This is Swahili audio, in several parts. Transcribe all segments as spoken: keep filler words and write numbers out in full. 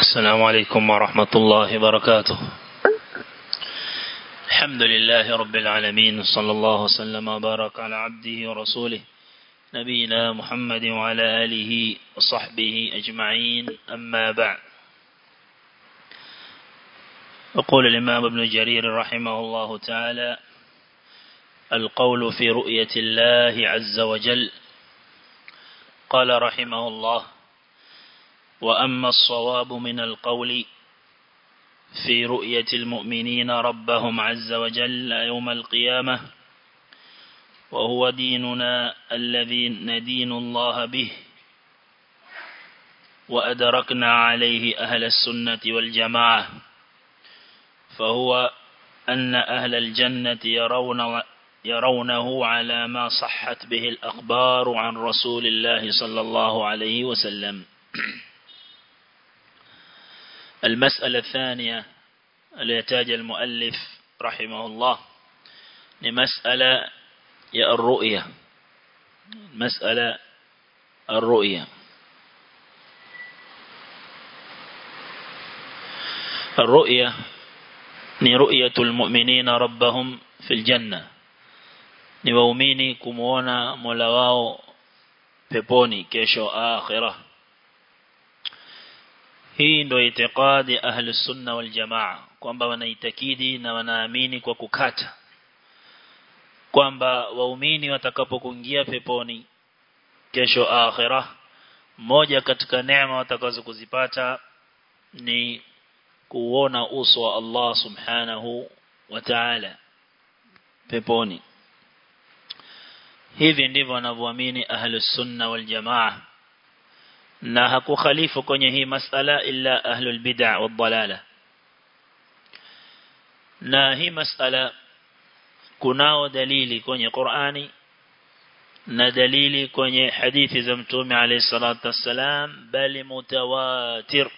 السلام عليكم ورحمة الله وبركاته. الحمد لله رب العالمين، صلى الله وسلم وبارك على عبده ورسوله نبينا محمد وعلى آله وصحبه أجمعين، أما بعد. يقول الإمام ابن جرير رحمه الله تعالى: القول في رؤية الله عز وجل. قال رحمه الله: وأما الصواب من القول في رؤية المؤمنين ربهم عز وجل يوم القيامة، وهو ديننا الذي ندين الله به وأدركنا عليه أهل السنة والجماعة، فهو أن أهل الجنة يرون يرونه على ما صحت به الأخبار عن رسول الله صلى الله عليه وسلم. المسألة الثانية التي يحتاج المؤلف رحمه الله لمسألة الرؤية. مسألة الرؤية الرؤية ni ru'yatul mu'minina rabbahum fil janna, ni waumini kumuona Mola wao peponi kesho akhirah. Hii ndio itikadi ahli sunna wal jamaa, kwamba wanaitakidi na wanaamini kwa kukata kwamba waumini watakapokuingia peponi kesho akhirah, moja katika neema watakazokuzipata ni kuona uso wa Allah subhanahu wa ta'ala peponi. Hivi ndivyo wanavyoamini ahli sunna wal jamaa, na hakukhalifu kwenye hii masala illa ahlul bid'ah wad dalala. Na hii masala kunao dalili kwenye Qur'ani na dalili kwenye hadithi za Mtume alayhi salatu wassalam, bali mutawatir.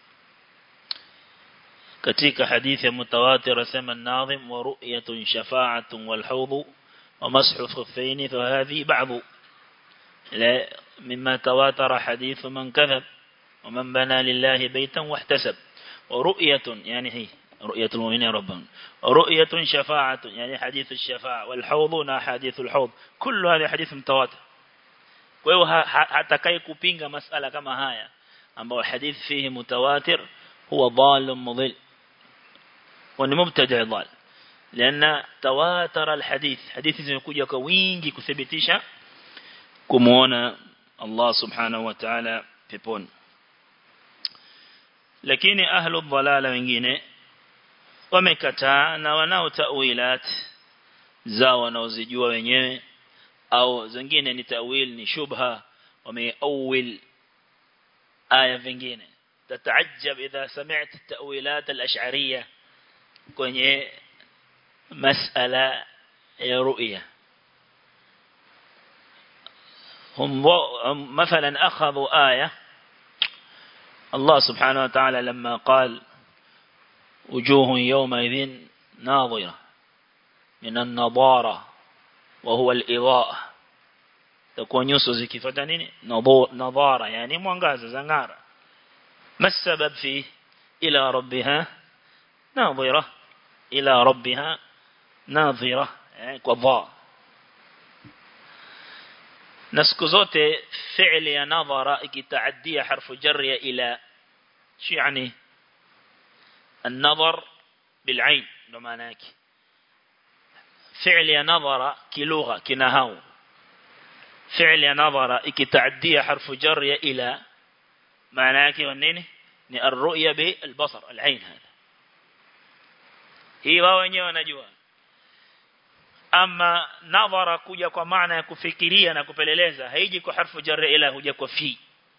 Katika hadithi ya mutawatir asema an-nadhim: wa ru'yatun shafa'atun wal hawd wa mashu khuffayn fa hadhi ba'd la مما تواتر حديث من كذب ومن بنى لله بيتا واحتسب. ورؤية يعني هي رؤية المؤمنين ربهم، ورؤية شفاعة يعني حديث الشفاعة، والحوض نا حديث الحوض، كل هذا حديث متواتر. kwa hiyo hatakaye kupinga masala kama haya ambao hadith fihi mutawatir huwa dhal mudhil wa ni mubtadi' dhal, لأن تواتر الحديث حديث zimekuja kwa wingi kuthibitisha kumuona Allah subhanahu wa ta'ala peponi. Lakini ahlu dhalala wengine wamekataa na wanao ta'wilat zao wanaozijua wenyewe, au zingine ni ta'wil ni shubha, wameawil aya vingine. Tataajab idha sami'ta ta'wilat al-ash'ariyya kwenye mas'ala ya ru'ya. هم مثلا أخذوا آية الله سبحانه وتعالى لما قال وجوه يومئذ ناظرة من النضارة وهو الإضاءة، تكون nyuso zikifuata nini nadhara, yani mwangaza zangara. ما السبب فيه؟ إلى ربها ناظرة، إلى ربها ناظرة كضاء. na siku zote fi'li ya nadhara ikitaadia harfu jar ya ila, shi yani an-nadhar bil ain, ndo maana yake fi'li ya nadhara kilugha kinahau. fi'li ya nadhara ikitaadia harfu jar ya ila, maana yake nini? ni ar-ru'ya bil basar al ain. hada hii wao wenyewe wanajua. Ama nadhara kuja kwa maana ya kufikiria na kupeleleza, haiji kwa harfu jar ila, huja kwa fi.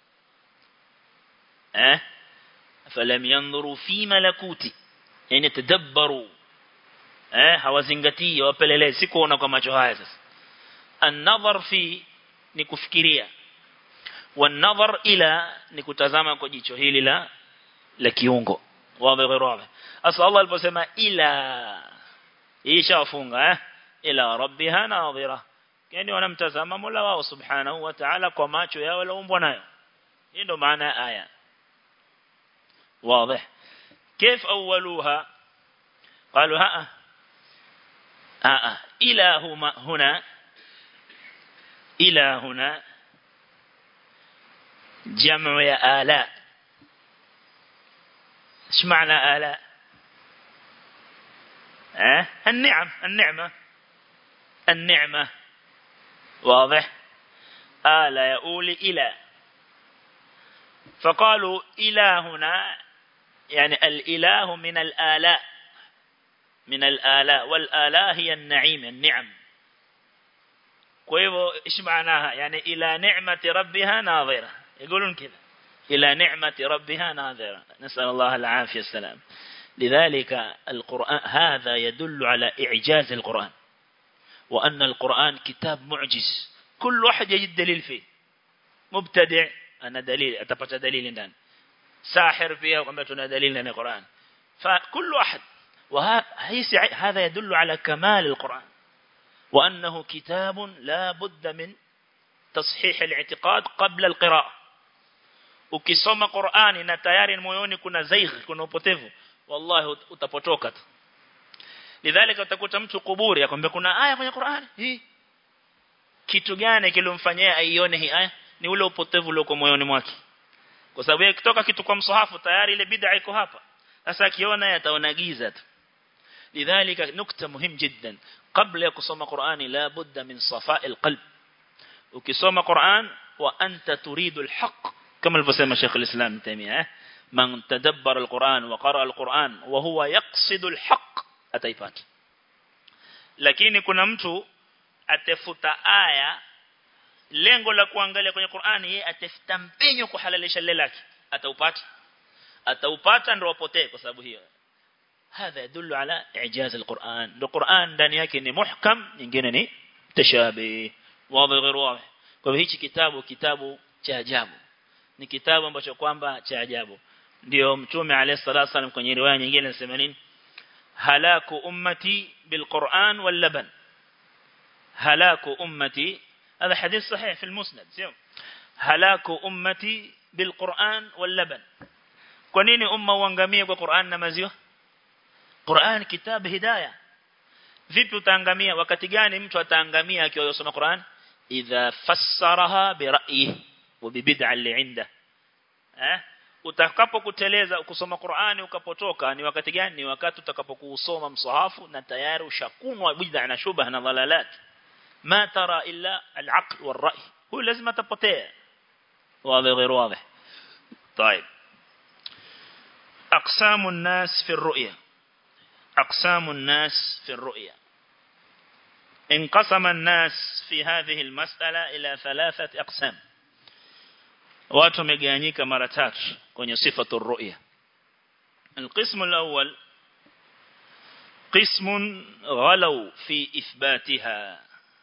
eh falam yanzuru fi malakuti, yani tadabbaru, eh hawazingatii wapeleleze, si kuona kwa macho haya. Sasa an-nadhar fi ni kufikiria, wan-nadhar ila ni kutazama kwa jicho hili la la kiungo. wazi ghairi. Asa Allah aliposema ila, ishafunga eh ila rabbiha nadhira, yani wanamtazama Mola wao subhanahu wa ta'ala kwa macho yao walioumbwa nayo. Hii ndo maana aya. واضح كيف أولوها قالوا ها ها إله هنا إله هنا جمع يا آلاء ايش معنى آلاء أه؟ النعم النعمة النعمة واضح آلاء يقول إلى فقالوا إلهنا يعني الإله من الآلاء من الآلاء والآلاء هي النعيم النعم كيف إيش معناها يعني إلى نعمة ربها ناظرة يقولون كذا إلى نعمة ربها ناظرة نسأل الله العافية السلام لذلك القرآن هذا يدل على إعجاز القرآن وأن القرآن كتاب معجز كل واحد يجد دليل فيه مبتدع أنا دليل أتبت دليل دان ساحر فيها وقمتنا دليل لنا القرآن فكل واحد وهذا يدل على كمال القرآن وأنه كتاب لا بد من تصحيح الاعتقاد قبل القراءة ukisoma Qur'ani na tayari moyoni kuna zaigh kuna upotevu wallahi utapotoka tu lidhalika utakuta mtu kuburi akwambia kuna aya kwenye Qur'ani hii kitu gani kilomfanyia aione hii aya ni ule upotevu ulioko moyoni mwake kwa sababu ikitoka kitu kwa msahafu tayari ile bid'a iko hapa sasa akiona yataona giza tu lidhalika nukta muhimu jiddan kabla ya kusoma Qur'ani la budda min safa'il qalb ukisoma Qur'an wa anta turidu al-haqq كما الفسيم شيخ الإسلام تيمية من تدبر القرآن وقرأ القرآن وهو يقصد الحق أتيفات lakini kuna mtu atafuta aya lengo la kuangalia kwenye Qur'ani yeye atafuta mpenyo kuhalalisha lile lake ataupata ataupata ndio apotee kwa sababu hiyo hadha yadullu ala i'jaz al-Qur'an ndio Qur'an ndani yake ni muhkam nyingine ni tashabih wazi غير wazi kwa hiyo hichi kitabu kitabu cha ajabu ni kitabu ambacho kwamba cha ajabu ndio mtume alayhi salatu wasallam kwenye riwaya nyingine anasema nini halaku ummati bilquran wal laban halaku ummati هذا حديث صحيح في المسند سيو هلاك امتي بالقران واللبن kwa nini umma uangamie kwa Qur'an na maziwa Qur'an kitabu hidayah vipi utaangamia wakati gani mtu ataangamia akiyosoma Qur'an idha fassaraha bi ra'yihi وببدع اللي عنده eh utakapokuteleza kusoma Qur'ani ukapotoka ni wakati gani ni wakati utakapokuusoma msahafu na tayari ushakunwa bid'a na shubha na dhalalat ma tara illa al-aql wal-ra'y huwa lazima tapotea wazi غير واضح طيب اقسام الناس في الرؤيا اقسام الناس في الرؤيا انقسم الناس في هذه المسألة إلى ثلاثة أقسام watu wamegawanyika mara tatu kwenye sifatu ru'ya القسم الأول قسم غلوا في إثباتها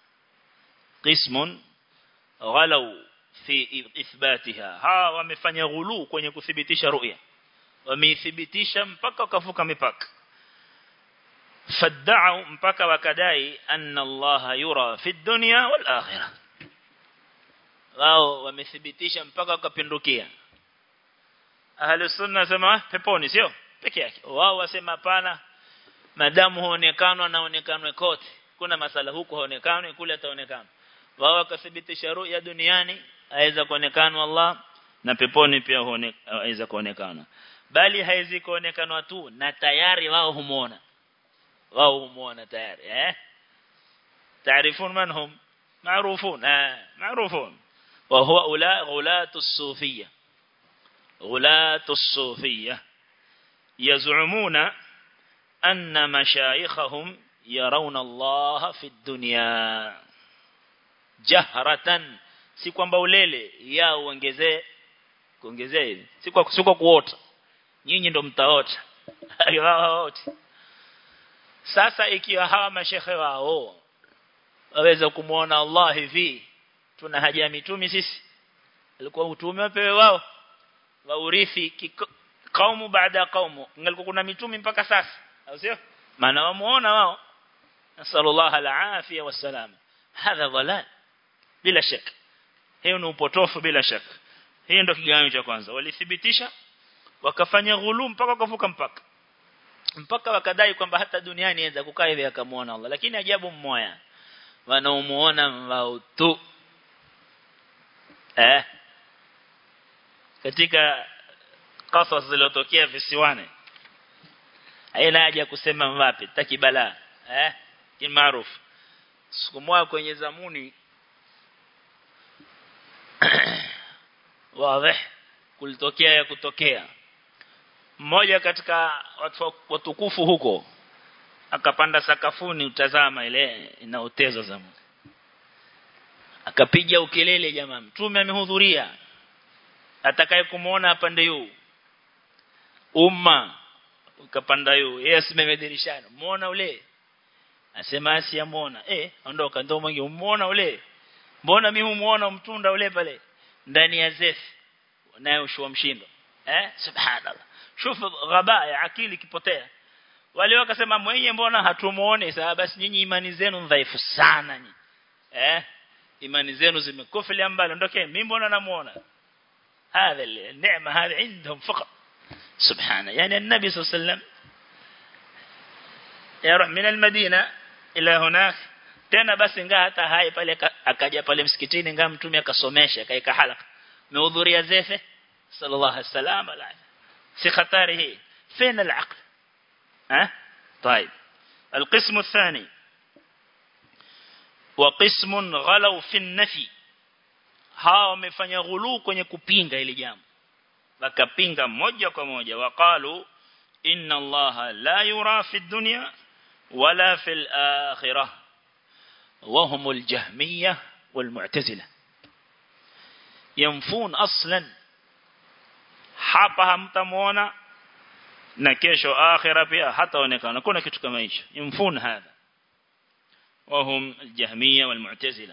قسم غلوا في إثباتها ها wamefanya ghulu kwenye kuthibitisha ru'ya wameithibitisha mpaka wakavuka mipaka fad'u mpaka wakadai anna Allah yura fi dunya wal akhirah wao wamethibitisha mpaka wakapindukia ahli sunna sema peponi sio peke yake wao wasema hapana madamu huonekanwa na onekanwe kote kuna masala huko huonekanwe kule ataonekana wao wakathibitisha ru'ya duniani aweza kuonekanwa Allah na peponi pia aweza kuonekana bali haizi kuonekanwa tu na tayari wao humuona wao humuona tayari eh taarifun man hum معروفون آه معروفون وهو أولاء غلاة الصوفية غلاة الصوفية يزعمون أن مشايخهم يرون الله في الدنيا جهرة si kwamba ulele yao ongezee kuongezee si kwa siko kuota nyinyi ndo mtaota wao wote sasa ikiwa hawa mashehe wao waweza kumuona Allah hivi tuna haja ya mitume sisi alikuwa utume wapewe wao waurithi kaumu baada ya kaumu ngalikuwa kuna mitume mpaka sasa au sio maana wamuona wao nasallallahu alafia wasalam hadha dhalal bila shaka hiyo ni upotofu bila shaka hiyo ndio kigawanyo cha kwanza walithibitisha wakafanya ghulum mpaka wakavuka mpaka mpaka wakadai kwamba hata duniani inaweza kukaa hivi akamuona Allah. Lakini ajabu mmoja wanaomuona mautu eh katika qasas zilizotokea visiwani haina haja kusema wapi takibala eh kimaarufu. Siku moja kwenye zamuni wazi kulitokea ya kutokea mmoja katika watu watukufu huko akapanda sakafuni utazama ile inaoteza zamuni akapiga ukelele jamaa mtume amehudhuria atakaye kumuona apande yu umma ukapanda yu yeye asimame dirishani muona ule asema asiamuona eh ondoka ndio mwingi umuona ule mbona mimi humuona mtunda ule pale ndani ya zef naye ushua mshindo eh subhanallah shufu ghaba ya akili kipotea wale wakasema mwenye mbona hatumuone sababu basi nyinyi imani zenu dhaifu sana nyinyi eh imani zenu zimekufili mbali ondokeni mimi mbona namuona هذا النعمة هذا عندهم فقط سبحانه يعني النبي صلى الله عليه وسلم يروح من المدينة إلى هناك tena basi ngaa hata hai pale akaja pale msikitini ngaa mtume akasomesha kaika halaka mehudhuria zefe sallallahu alaihi wasallam la si khatari hii fina al-aql ها طيب القسم الثاني وقسم غلوا في النفي hao wamefanya ghulu kwenye kupinga ile jambo wakapinga moja kwa moja waqalu inna allaha la yura fi dunya wala fil akhirah wa humul jahmiyah wal mu'tazila yanfun aslan hapa hamtamuona na kesho akhira pia hataonekana kuna kitu kama hicho yanfun hadha wa hum al jahmiyah wal mu'tazila.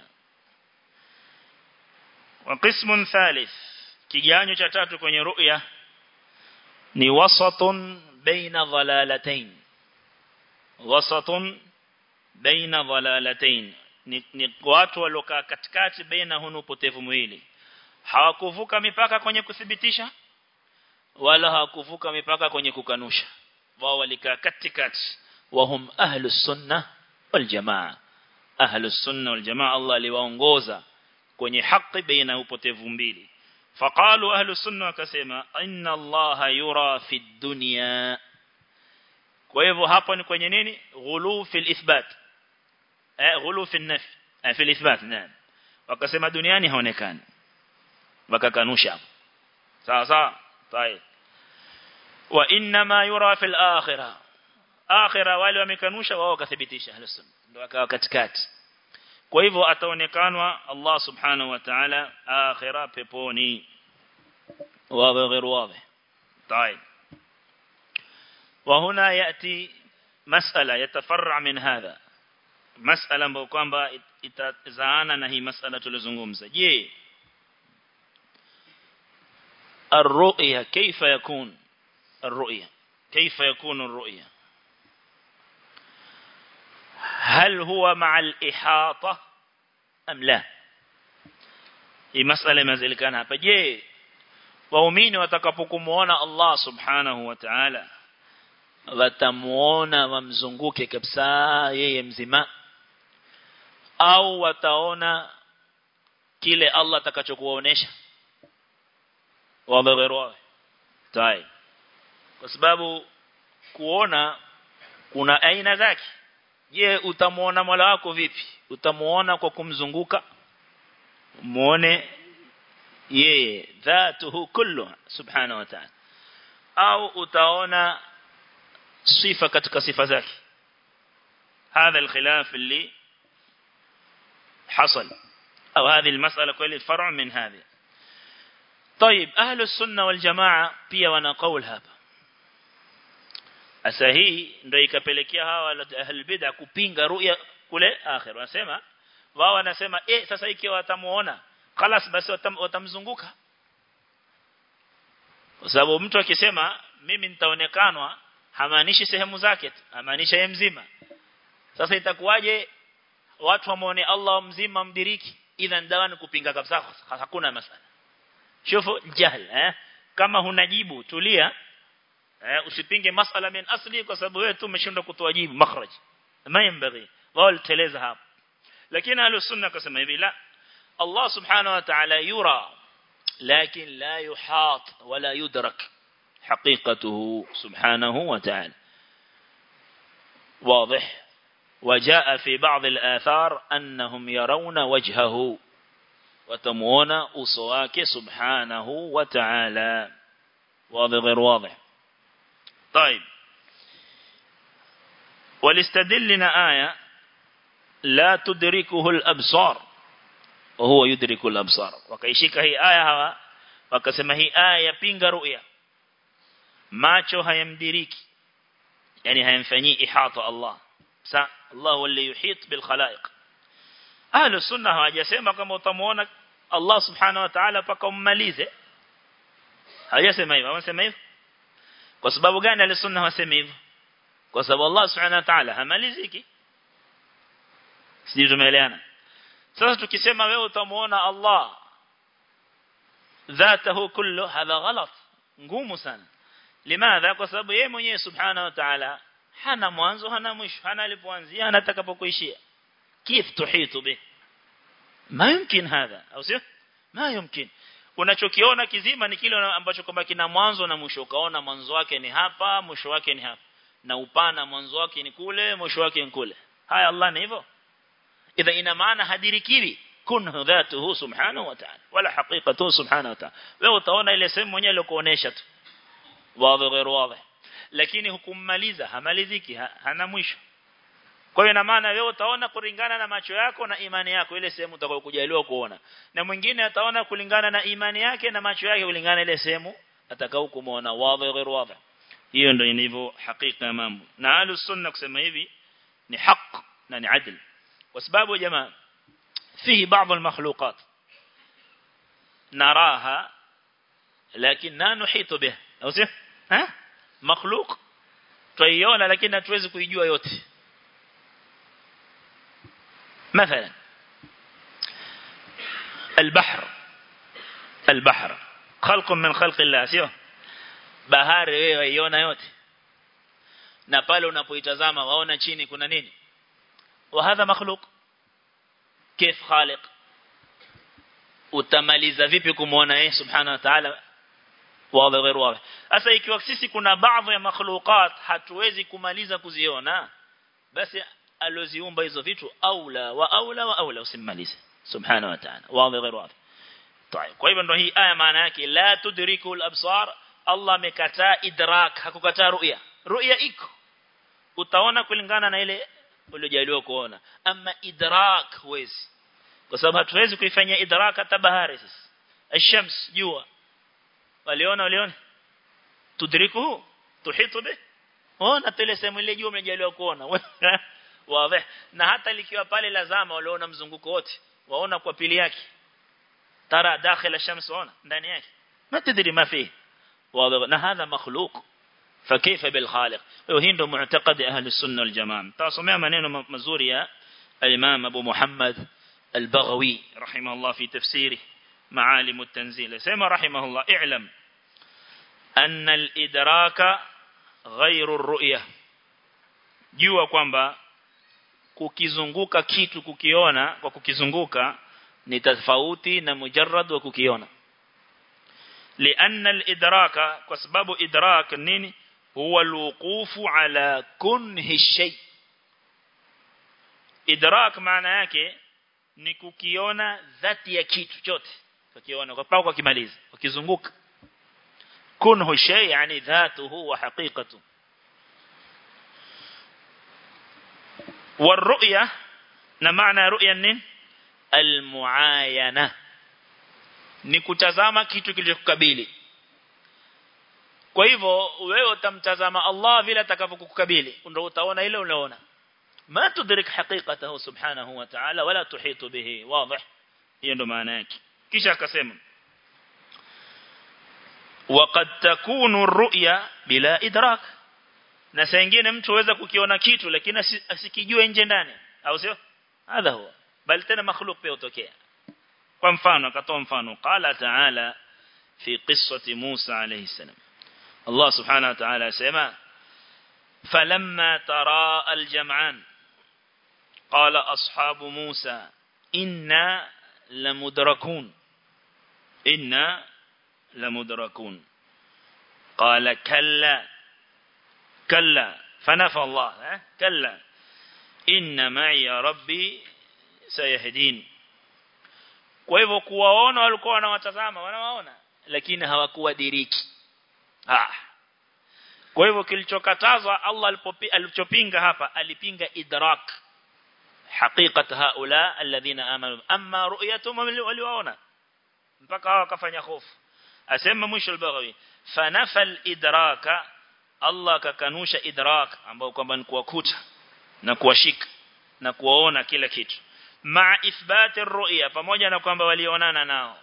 وقسم ثالث kiganyo cha tatu kwenye ru'ya ni wasatun baina dhalalatain wasatun baina dhalalatain ni, ni watu walokaa katikati baina hunu potevu mwili hawakuvuka mipaka kwenye kuthibitisha wala hawakuvuka mipaka kwenye kukanusha wao walikaa katikati wahum ahlus sunnah wal jamaa ahlus sunnah wal jamaa Allah aliwaongoza kwenye haki baina upotevu mbili faqalu ahlu sunna wakasema inna allaha yura fi dunya kwa hivyo hapo ni kwenye nini ghulu fil ithbat eh ghulu fil nafi eh fil ithbat naam wakasema duniani haonekani wakakanusha sawa sawa tayeb wa inna ma yura fil akhirah akhirah wale wamekanusha wao wakathibitisha ahlu sunna ndio wakawa katikati kwa hivyo ataonekanwa Allah subhanahu wa ta'ala akhira peponi wazi غير واضح طيب وهنا ياتي مساله يتفرع من هذا مساله ambayo kwamba itazaana na hii masala tulizozungumza je الرؤيا كيف يكون الرؤيا كيف يكون الرؤيا هل هو مع الإحاطة أم لا hii masala imezilikana hapa je waumini watakapokumuona Allah subhanahu wa ta'ala watamuona wamzunguke kabisa yeye mzima au wataona kile Allah atakachokuonesha wabegerwa tai kwa sababu kuona kuna aina zake je utamuona Mola wako vipi utamuona kwa kumzunguka muone yeye dhatuhu kullu subhanahu wa ta'ala au utaona sifa katika sifa zake هذا الخلاف اللي حصل أو هذه المسألة كل فرع من هذه طيب أهل السنة والجماعة pia wana قول hapa asa hii ndio ikapelekea hawa ahli bid'a kupinga ru'ya kule akhir wanasema wao wanasema eh sasa ikiwa watamuona خلاص basi watamzunguka kwa sababu mtu akisema mimi nitaonekanwa hamaanishi sehemu zake hamaanisha yeye mzima sasa itakuwaje watu wamuone Allah mzima mdiriki idhan dawani kupinga kabisa hakuna masala shufu jahl eh kama hunajibu tulia eh, usipinge masala min asli kwa sababu wewe tu umeshindwa kutoa jibu makhraj ma yanbaghi wal teleza hapo lakini ahlus-sunna kasema hivi la Allah subhanahu wa ta'ala yura lakin la yuhat wala yudrak haqiqatuhu subhanahu wa ta'ala واضح وجاء في بعض الآثار أنهم يرون وجهه وتمون أصواك سبحانه وتعالى واضح غير واضح طيب ولستدلنا آية لا تدركه الأبصار وهو يدرك الأبصار وكيشيك هي آية هوا وكسما هي آية بينغ رؤية macho hayamdiriki yani hayamfanyii ihata Allah sa Allah wali yuhit bil khalaiq ahlu sunna hawajasema kama utamuona Allah subhanahu wa ta'ala paka ummalize hawajasema hivyo wanasema hivyo kwa sababu gani ahlu sunna wasema hivyo kwa sababu Allah subhanahu wa ta'ala hamaliziki sisi tumeelewana sasa tukisema wewe utamuona Allah ذاته كله هذا غلط ngumu sana limadha kwa sababu yeye mwenyewe subhanahu wa ta'ala hana mwanzo hana mwisho hana alipoanzia hana atakapokuishia kif tuhitu bi ma yumkin hadha au sio ma yumkin unachokiona kizima ni kile ambacho kwamba kina mwanzo na mwisho ukaona mwanzo wake ni hapa mwisho wake ni hapa na upana mwanzo wake ni kule mwisho wake ni kule haya Allah ni hivyo idha ina maana hadirikiwi kunhu dhatuhu subhanahu wa ta'ala wala haqiqatuhu subhanahu wa ta'ala wewe utaona ile sehemu mwenyewe aliyokuonesha tu wazi غير واضح lakini hukummaliza hamaliziki hana mwisho kwa hiyo ina maana wewe utaona kulingana na macho yako na imani yako ile sehemu utakayokujaliwa kuona na mwingine ataona kulingana na imani yake na macho yake kulingana ile sehemu atakao kumuona wazi غير واضح hiyo ndio ilivyo hakika mambo na ahlus sunna kusema hivi ni haki na ni adl kwa sababu jamaa فيه بعض المخلوقات نراها لكن لا نحيط بها au sio ها مخلوق tuiona lakini hatuwezi kuijua yote مثلا البحر البحر خلق من خلق الله sio bahari wewe waiona yote na pale unapoitazama waona chini kuna nini wa hadha makhluq كيف خالق utamaliza vipi kumuona yeye subhanahu wa ta'ala wazi غير واضح sasa ikiwa sisi kuna baadhi ya makhluqat hatuwezi kumaliza kuziona basi aloziumba hizo vitu aula wa aula wa aula usimalize subhanahu wa ta'ala wazi غير واضح طيب kwa hivyo ndio hii aya maana yake la tudriku al-absar Allah amekataa idrak hakukataa ru'ya ru'ya iko utaona kulingana na ile uliojaliwa kuona ama idrak huwezi kwa sababu hatuwezi kuifanyia idrak hata bahari sisi ash-shams jua waliona waliona tudriku tuhitu bi ona tele sehemu ile jua umejaliwa kuona wazi na hata likiwa pale lazama waliona mzunguko wote waona kwa pili yake tara dakhil ash-shams waona ndani yake ma tadri ma fi wazi na hadha makhluq فكيف بالخالق وهي ndo معتقد اهل السنه والجماعه تصomea maneno mazuri ya al-imam Abu Muhammad al-Baghawi rahimahullah fi tafsiri معالم التنزيل سمى رحمه الله اعلم ان الادراك غير الرؤيه jua kwamba kukizunguka kitu kukiona kwa kukizunguka ni tofauti na mujarrad wa kukiona لان الادراك kwa sababu idrak nini huwa alwuqufu ala kunhi shay idrak maana yake ni kukiona dhati ya kitu chote kukiona kwa pao kwa kimaliza ukizunguka kunhu shay yani dhatuhu wa haqiqatu والرؤيه na maana ru'ya nini almuayana ni kutazama kitu kilichokukabili kwa hivyo wewe utamtazama Allah vile atakavyokukabili ndio utaona ile unaona ma tudrik haqiqatahu subhanahu wa ta'ala wala tuhitu bihi wazi hiyo ndo maana yake kisha akasema وقد تكون الرؤيا بلا ادراك na saa nyingine mtu aweza kukiona kitu lakini asikijue nje ndani au sio hadha huwa bali tena makhluq pia utokea kwa mfano akatoa mfano qala ta'ala في قصة موسى عليه السلام. الله سبحانه وتعالى سمع فلما ترى الجمعان قال أصحاب موسى إنا لمدركون إنا لمدركون قال كلا كلا فنفى الله كلا إن معي ربي سيهدين. Kwa hivyo kuwaona walikuwa wanawatazama wanawaona lakini hawakuwadiriki. Ah. Kwa hivyo kilichokatazwa Allah alichopinga hapa alipinga idrak haqiqat haula alladhina amanu amma ru'yatuhum waliwaona mpaka hao wakafanya hofu. Asema mwisho al-Baghawi fanafal idraka Allah kakanusha idrak ambao kwamba ni kuwakuta na kuwashika na kuwaona kila kitu ma ithbat ar-ru'ya pamoja na kwamba walionana nao.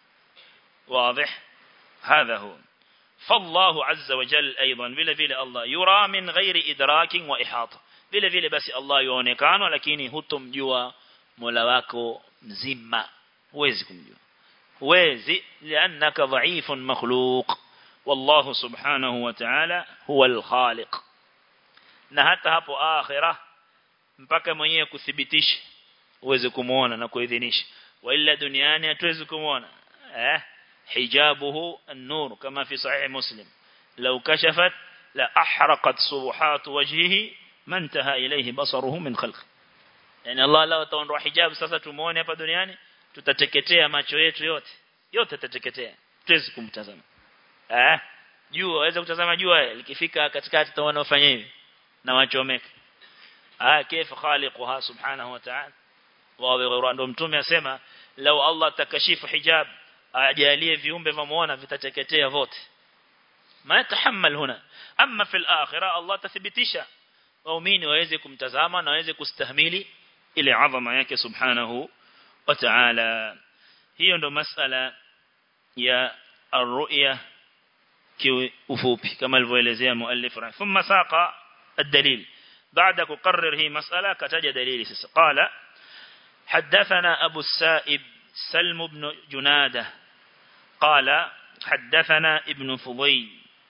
Wazi hadha huwa فالله عز وجل أيضا vile vile Allah yura min ghairi idrakin wa ihata vile vile basi Allah yuonekana lakini hutomjua Mola wako mzima huwezi kumjua huwezi lianaka dhaifun makhluq wallahu subhanahu wa ta'ala huwa al-khaliq. Na hata hapo akhirah mpaka mwenyewe kuthibitisha uweze kumuona na kuidhinisha wa illa duniani hatuwezi kumuona eh حجابه النور كما في صحيح مسلم لو كشفت لأحرقت صبحات وجهه ما انتهى إليه بصره من خلقه. يعني الله لو تونروا حجاب sasa tumuone hapa duniani tutateketea macho yetu yote yote tutateketea tuwezi kumtazama eh jua waweza kutazama jua likifika katikati tunaona ufanye hivi na wachomeka ah kaifa khaliquha subhanahu wa ta'ala wa ndo mtume asema lau Allah takashifu hijab ajalie viumbe vamuona vitateketea vote ma tahammal huna amma fil akhirah Allah tathibitisha waumini waweze kumtazama na waweze kustahimili ile adhama yake subhanahu wa ta'ala. Hiyo ndo masala ya ar-ru'ya kiufupi kama alivyoelezea muallif rahimah. Thumma saqa ad-dalil baada kuqarrir hii masala kataja dalili sasa qala hadathana Abu Sa'ib سلم بن جنادة قال حدثنا ابن فضيل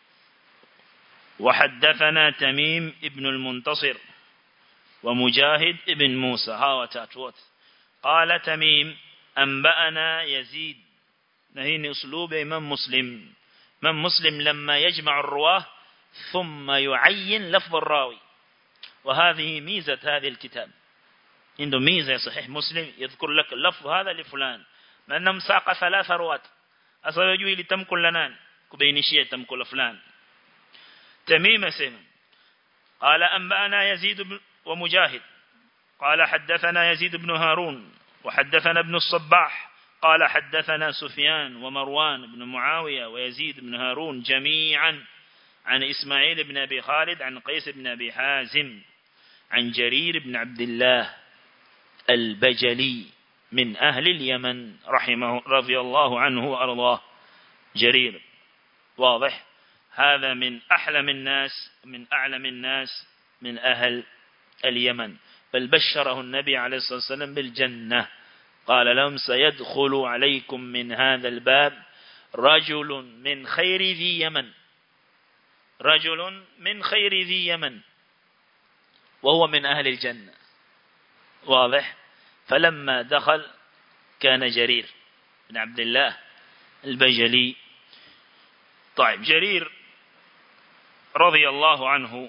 وحدثنا تميم ابن المنتصر ومجاهد ابن موسى هاو تاتوت قال تميم أنبأنا يزيد نهين أسلوب إمام مسلم إمام مسلم لما يجمع الرواه ثم يعين لفظ الراوي وهذه ميزة هذه الكتاب عنده ميزة صحيح مسلم يذكر لك اللفظ هذا لفلان لأنه مساق ثلاثة روات أصلا يجوي لتمكن لنان كبينشية تمكن لفلان. تميم سيما قال أنبأنا يزيد ومجاهد قال حدثنا يزيد بن هارون وحدثنا ابن الصباح قال حدثنا سفيان ومروان بن معاوية ويزيد بن هارون جميعا عن إسماعيل بن أبي خالد عن قيس بن أبي حازم عن جرير بن عبد الله البجلي من أهل اليمن رحمه رضي الله عنه وأرضاه. جرير واضح هذا من أحلم الناس من أعلم الناس من أهل اليمن بل بشره النبي عليه الصلاة والسلام بالجنة قال لهم سيدخل عليكم من هذا الباب رجل من خير ذي يمن رجل من خير ذي يمن وهو من أهل الجنة. واضح. فلما دخل كان جرير بن عبد الله البجلي. طيب جرير رضي الله عنه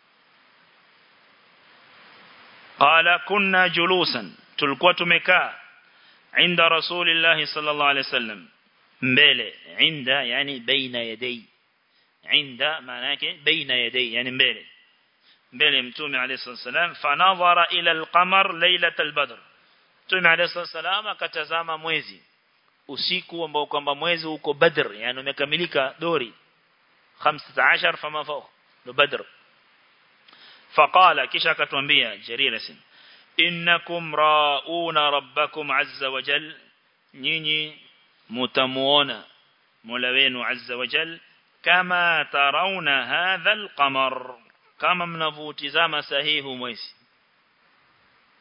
قال كنا جلوسا تلقوا تمكا عند رسول الله صلى الله عليه وسلم mbele عند يعني بين يدي عند معناه بين يدي يعني mbele mbele mtume alayhi wasallam fanadhara ila al-qamar laylatal badr. Mtume alayhi wasallam akatazama mwezi usiku ambao kwamba mwezi uko Badr yani umekamilika dori khamsa ashar fama fawq ndo Badr. Faqala kisha akatuambia Jarir asim innakum rauna rabbakum azza wa jal nyinyi mutamuona Mola wenu azza wa jal kama tarawna hadha al-qamar kama mnavutizama sahihu mwezi.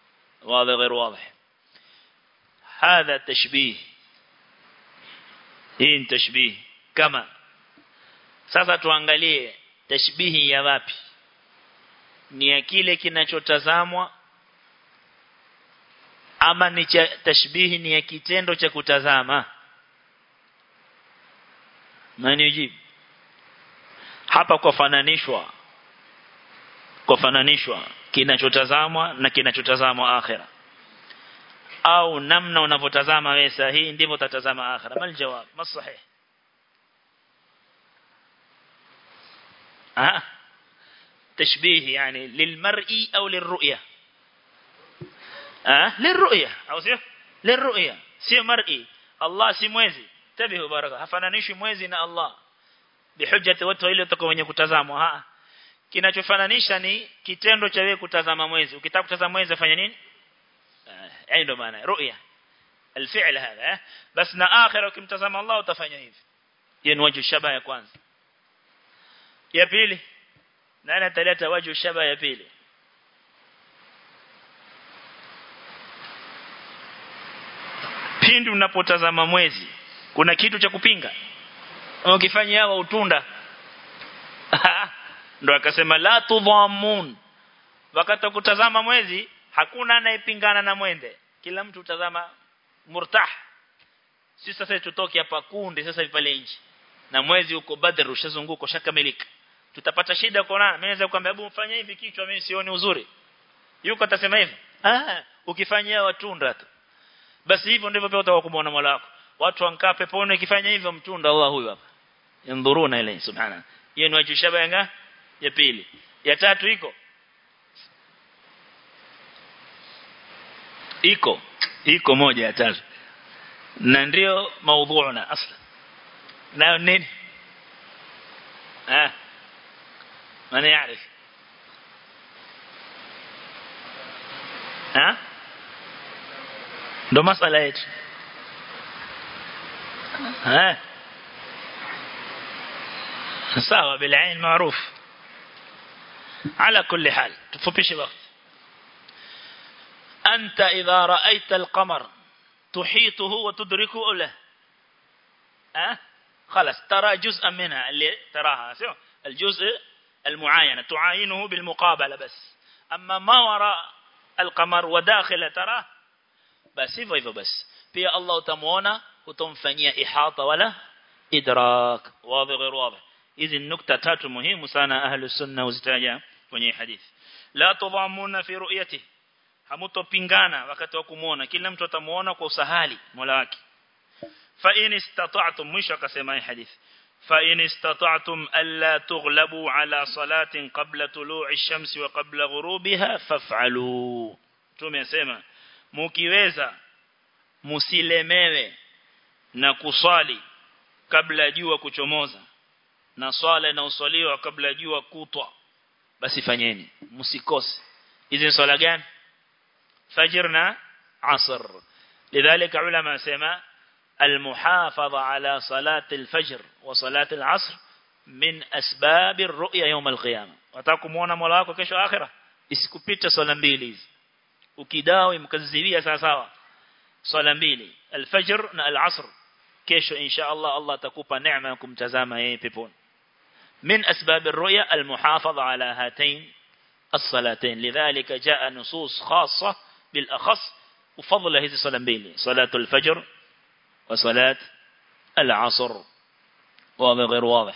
واضح غير واضح. هذا تشبيه hii ni tashbih kama. Sasa tuangalie tashbihi ya wapi, ni ya kile kinachotazamwa ama ni cha tashbihi ni ya kitendo cha kutazama? Nani ujibu? Hapa kwa fananishwa kwa fananishwa kinachotazamwa na kinachotazamwa akhira, au namna unavyotazama wewe sahihi ndivyo utatazama akhira. Mal jawab masahih? ah tashbih yani lilmar'i au lirru'ya? ah lirru'ya au sio lirru'ya, sio mar'i. Allah si mwezi, tabihu baraka, hafananishi mwezi na Allah bihujjati watu ile utakuwa wenye kutazamwa. ha kinachofananisha ni kitendo cha wewe kutazama mwezi. Ukitaka kutazama mwezi fanya nini? eh ndio maana ru'ya الفعل هذا. بس na akhira ukimtazama Allah utafanya hivi. Hiyo ni wajhu shabaha ya kwanza. Ya pili, nani ataleta wajhu shabaha ya pili? Pindi unapotazama mwezi kuna kitu cha kupinga, ukifanya hawa utunda. Ndio akasema la tudhamun, wakati kutazama mwezi hakuna anayepingana na mwende, kila mtu utazama murtah. Sisi sasa tutoke hapa kundi sasa pale nje na mwezi uko Badr ushazunguka ushakamilika, tutapata shida kuona. Mimi naweza kukwambia hebu mfanye hivi kichwa mimi sioni uzuri, yuko atasema hivi ah ukifanyia watunda tu basi. Hivyo ndivyo pia utakumwona Mola wako. Watu wankaa peponi ikifanya hivyo mtunda Allah huyu hapa yandhuruna ile subhana. Hiyo ni wajhu shabaha ya pili. Ya tatu iko iko iko moja ya tatu, na ndio maudhuuna asla. nayo nini? ah man yaarif? ah ndo masala yetu. ah sawa bilain maruf. على كل حال تفوبيش وقت. أنت إذا رأيت القمر تحيطه وتدركه أو لا؟ أه؟ خلاص ترى جزءا منها اللي تراها، الجزء المعاينة تعاينه بالمقابلة بس. أما ما وراء القمر وداخل تراه بس hivyo hivyo basi. Pia Allah utamuona utomfanyia ihata wala idrak. Wazi غير واضح. Hizi nukta tatu muhimu sana ahlu sunna uzitaja kwenye hadithi. La tudhamuna fi ru'yati, hamutopingana wakati wa kumuona, kila mtu atamuona kwa usahali Mola wake. Fa in istata'tum, mwisho akasema hii hadithi, fa in istata'tum alla tughlabu ala salatin qabla tulu'i ash-shamsi wa qabla ghurubiha faf'alu. Tumesema mkiweza musilemewe na kusali kabla jua kuchomoza, na swala na usaliwa kabla jua kutwa, basi fanyeni msikose. Hizi swala gani? Fajr na asr. Lidhalika ulama sema المحافظة على صلاة الفجر وصلاة العصر من أسباب الرؤية يوم القيامة. وتاكمونا مولا wako kesho akhira, isikupita swala mbili hizi ukidawi mkazibia sawa sawa swala mbili alfajr na alasr, kesho insha Allah Allah atakupa neema ya kumtazama yeye peponi. من أسباب الرؤية المحافظة على هاتين الصلاتين. لذلك جاء نصوص خاصة بالأخص وفضل هذه الصلاة mbili, صلاة الفجر وصلاة العصر. واضح غير واضح؟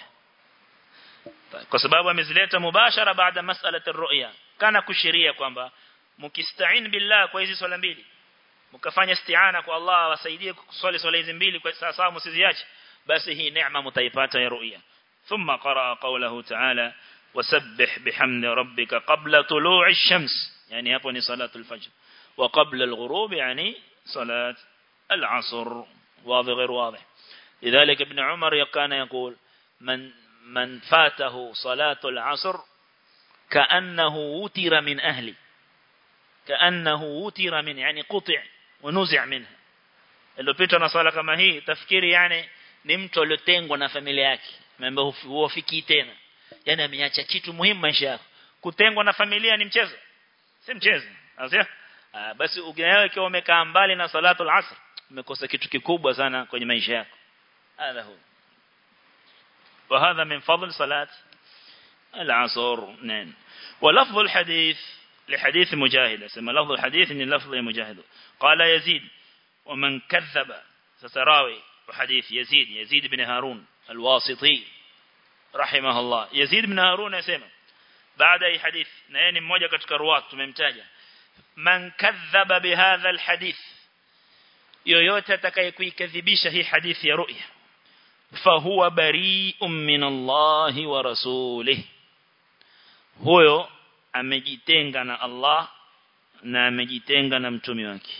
kwa sababu amezileta mubashara baada mas'alat ar-ru'ya. Kana kushiria kwamba mkista'in billah kwa hizi swala mbili, mkafanya isti'ana kwa Allah awasaidie kuswali swala hizi mbili kwa sawa msiziache, basi hii neema mtaipata ya ru'ya. ثم قرأ قوله تعالى وسبح بحمد ربك قبل طلوع الشمس، يعني hapo ni salatul fajr, wa qabla al-ghurub yani salat al-asr. واضح غير واضح؟ لذلك ابن عمر كان يقول من من فاته صلاة العصر كأنه وتر من أهلي، كأنه وتر من يعني قطع ونزع منها. اللي بيتنا صلاة كما هي تفكير يعني ni mtu aliyotengwa na familia yake, mambo huafiki tena, yani ameacha kitu muhimu maisha yako. Kutengwa na familia ni mchezo? Si mchezo. Sasa basi ukiwa umekaa mbali na salatul asr umekosa kitu kikubwa sana kwenye maisha yako. هذا هو. وهذا من فضل صلاة العصر. نعم. ولفظ الحديث لحديث مجاهد اسمه لفظ الحديث إن لفظ مجاهد قال يزيد ومن كذب ستراوي وحديث يزيد يزيد بن هارون الواسطي رحمه الله. يزيد بن هارون يسمى بعد أي حديث نيني مmoja katika ruwat tumemtaja man kadhaba bihadha alhadith yoyote atakayekuikadhibisha hii hadithi ya ru'ya fahuwa bari'un min Allah wa rasulih, huyo amejitenga na Allah na amejitenga na mtume wake.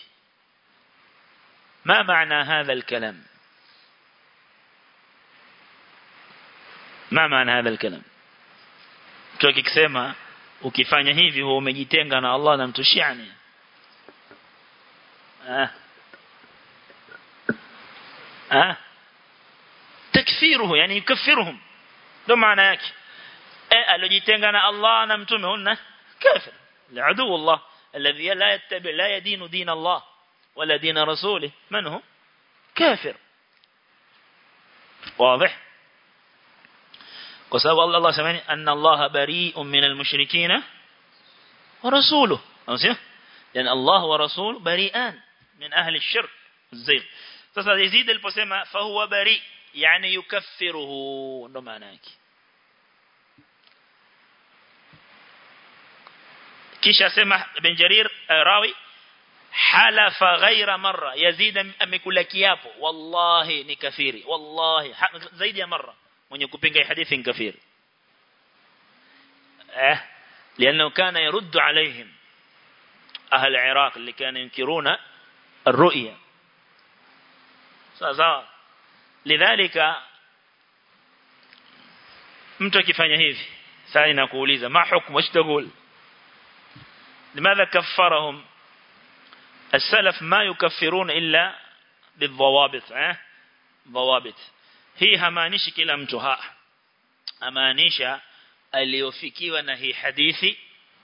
ma maana hadha alkalam ma maana hadha alkalam tukikisema ukifanya hivi huo umejitenga na Allah na mtu shiani ah ah takfiruhu yani yukaffiruhum ndo maana yake eh alojitenga na Allah na mtume huna kafir العدو الله الذي لا يتبع لا يدين دين الله ولا دين رسوله من هو كافر واضح. وسبب الله الله سمعني أن الله بريء من المشركين ورسوله أمسيه لأن الله ورسوله بريئان من أهل الشرك الزيغ. فسأل يزيد البسمة فهو بريء يعني يكفره نماناك. كيش أسمع بن جرير راوي حلف غير مرة يزيد أمكل كيابه والله نكفيري والله زيد يا مرة mwenye kupinga hadithi kafiri eh لانه كان يرد عليهم اهل العراق اللي كانوا ينكرون الرؤيا sasa lidhalika mtu akifanya hivi sasa inakuuliza ma hukumu washtagul لماذا كفرهم السلف ما يكفرون الا بالضوابط eh ضوابط. Hii hamaanishi kila mtu ha amaanisha aliyofikiwa na hii hadithi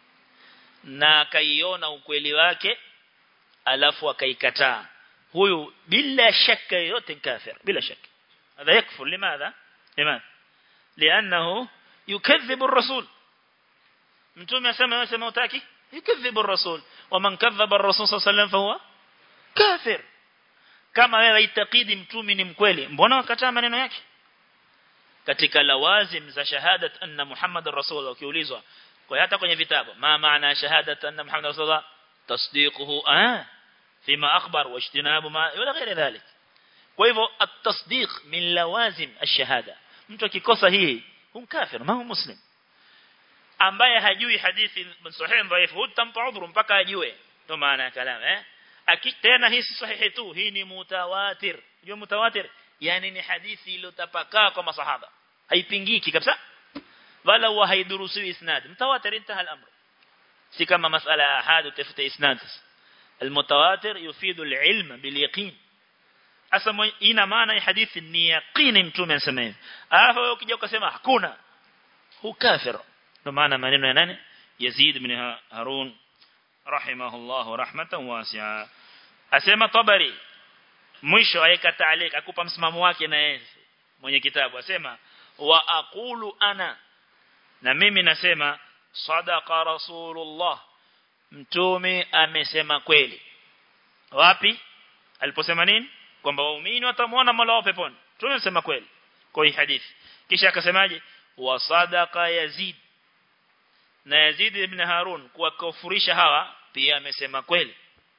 na akaiona ukweli wake alafu akaikataa huyu bila shaka yote kafir bila shaka. Hada yakfur limadha limadha lianahu yukadhibu ar-rasul mtume asema yasema utaki yukadhibu ar-rasul wa man kadhaba ar-rasul sallallahu alayhi wasallam fahuwa kafir. Kama wewe itakidi mtume ni mkweli mbona wakataa maneno yake? Katika lawazim za shahadat anna Muhammadar Rasulullah ukiulizwa kwa hata kwenye vitabu ma maana shahadat anna Muhammadar Rasulullah tasdiquhu ah fima akhbar wa ijtinabu ma wala ghairi dhalik. Kwa hivyo at-tasdiq min lawazim ash-shahada. Mtu akikosa hii hum kafir ma hu muslim. Ambaye hajui hadithi sahih dhaifu hutampa udhuru mpaka ajue ndo maana ya kalamu eh akitena hii sahihi tu hii ni mutawatir. Unajua mutawatir yani ni hadithi iliyotapakaa kwa masahaba haipingiki kabisa wala huwa haidurusiwi isnad. Mutawatir intaha al-amr si kama masala ahad utafuta isnad. المتواتر يفيد العلم باليقين asema ina maana hii hadithi ni yaqini mtume anasema alafu wewe ukija ukasema hakuna hu kafir. ndo maana maneno ya nani Yazid ibn Harun rahimahullah rahmatan wasi'a asema Tabari mwisho aika taalik akupa msimamo wake na yeye mwenye kitabu asema wa aqulu ana na mimi nasema sadaqa rasulullah mtume amesema kweli. Wapi aliposema nini kwamba waumini watamuona Mola wao peponi mtume amesema kweli kwa hii hadithi. Kisha akasemaje wa sadaqa Yazid na Yazid ibn Harun kuwakufurisha hawa pia amesema kweli.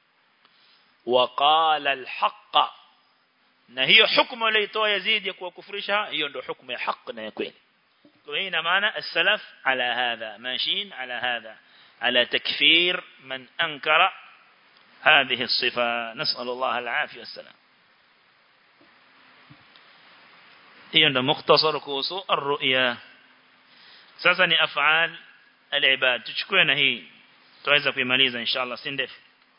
Waqala alhaq na hiyo hukumu aliyotoa Yazid ya kuwakufurisha hiyo ndio hukumu ya haki na ya kweli. Kwa hiyo ina maana as-salaf ala hadha mashin ala hadha ala takfir man ankara هذه الصفة نسأل الله العافية والسلام. hiyo ndio mukhtasar kuhusu ar-ru'ya. Sasa ni af'al al-ibad tuchukue na hii tuweza kuimaliza inshallah si ndefu.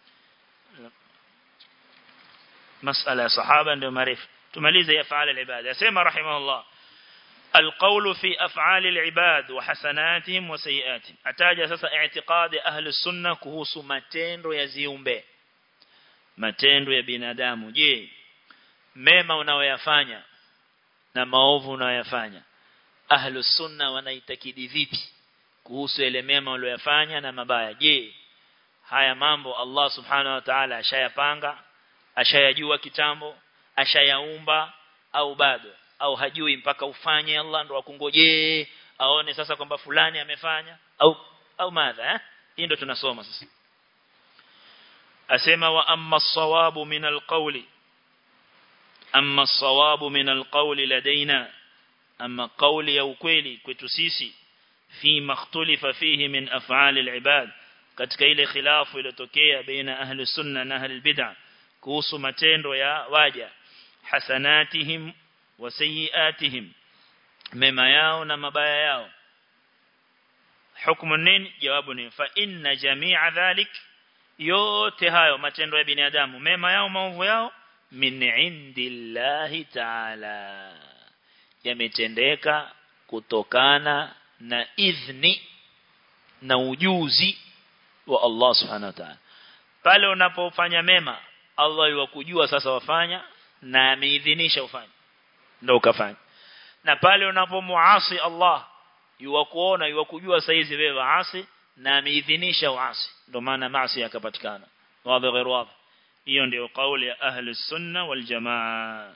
مسألة صحابة ndio maarifa tumalize af'al al-ibad. Yasema rahimahullah القول في أفعال العباد وحسناتهم وسيئاتهم. ataja sasa i'tiqadi ahli sunna kuhusu matendo ya ziumbe matendo ya binadamu. Je, mema unaoyafanya na maovu unayofanya ahlus sunna wanaitakidi vipi kuhusu yale mema waliyofanya na mabaya? Je, haya mambo Allah subhanahu wa ta'ala ashayapanga, ashayajua kitambo, ashayaumba au bado, au hajui mpaka ufanye Allah ndo akungojee aone sasa kwamba fulani amefanya au au madha? eh hii ndo tunasoma sasa. Asema wa amma as-sawabu min al-qawli, amma as-sawabu min al-qawli ladaina, amma qawli ya ukweli kwetu sisi, fi makhtulifa fihi min af'al al-ibad, katika ile khilafu iliyotokea baina ahli sunna na ahli bid'ah kuhusu matendo ya waja, hasanatihim wa sayiatihim, mema yao na mabaya yao. Hukumu nini? Jawabu ni fa inna jami'a dhalik, yote hayo matendo ya binadamu, mema yao maovu yao, min indillahi ta'ala, yametendeka kutokana na idhni na ujuzi wa Allah subhanahu wa ta'ala. Pale unapofanya mema Allah yuwakujua sasa wafanya na ameidhinisha ufanye ndio ukafanya, na pale unapomuasi Allah yuwakuona yuwakujua saizi wewe waasi na ameidhinisha uasi, ndio maana maasi yakapatikana. Wazi غير wazi. Hiyo ndio kauli ya ahli sunna wal jamaa.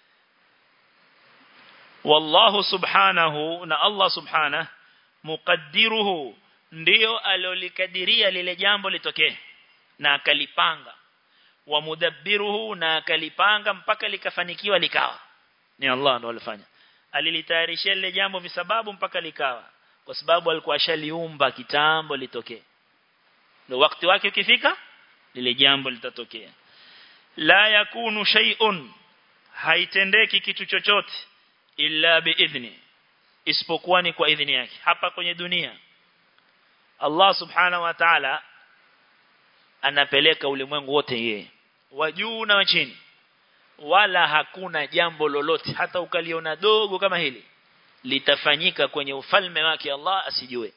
Wallahu subhanahu, na Allah subhanahu muqaddiruhu, ndio alolikadiria lile jambo litokee na akalipanga, wa mudabbiruhu, na akalipanga mpaka likafanikiwa likawa. Ni Allah ndo alifanya, alilitayarisha lile jambo visababu mpaka likawa, kwa sababu alikuwa ashaliumba kitambo litokee, ndio wakati wake ukifika lile jambo litatokea. La yakunu shay'un, haitendeki kitu chochote illa biidhni, isipokuwa ni kwa idhini yake. Hapa kwenye dunia Allah subhanahu wa ta'ala anapeleka ulimwengu wote yeye, wa juu na wa chini, wala hakuna jambo lolote hata ukaliona dogo kama hili litafanyika kwenye ufalme wake Allah asijue,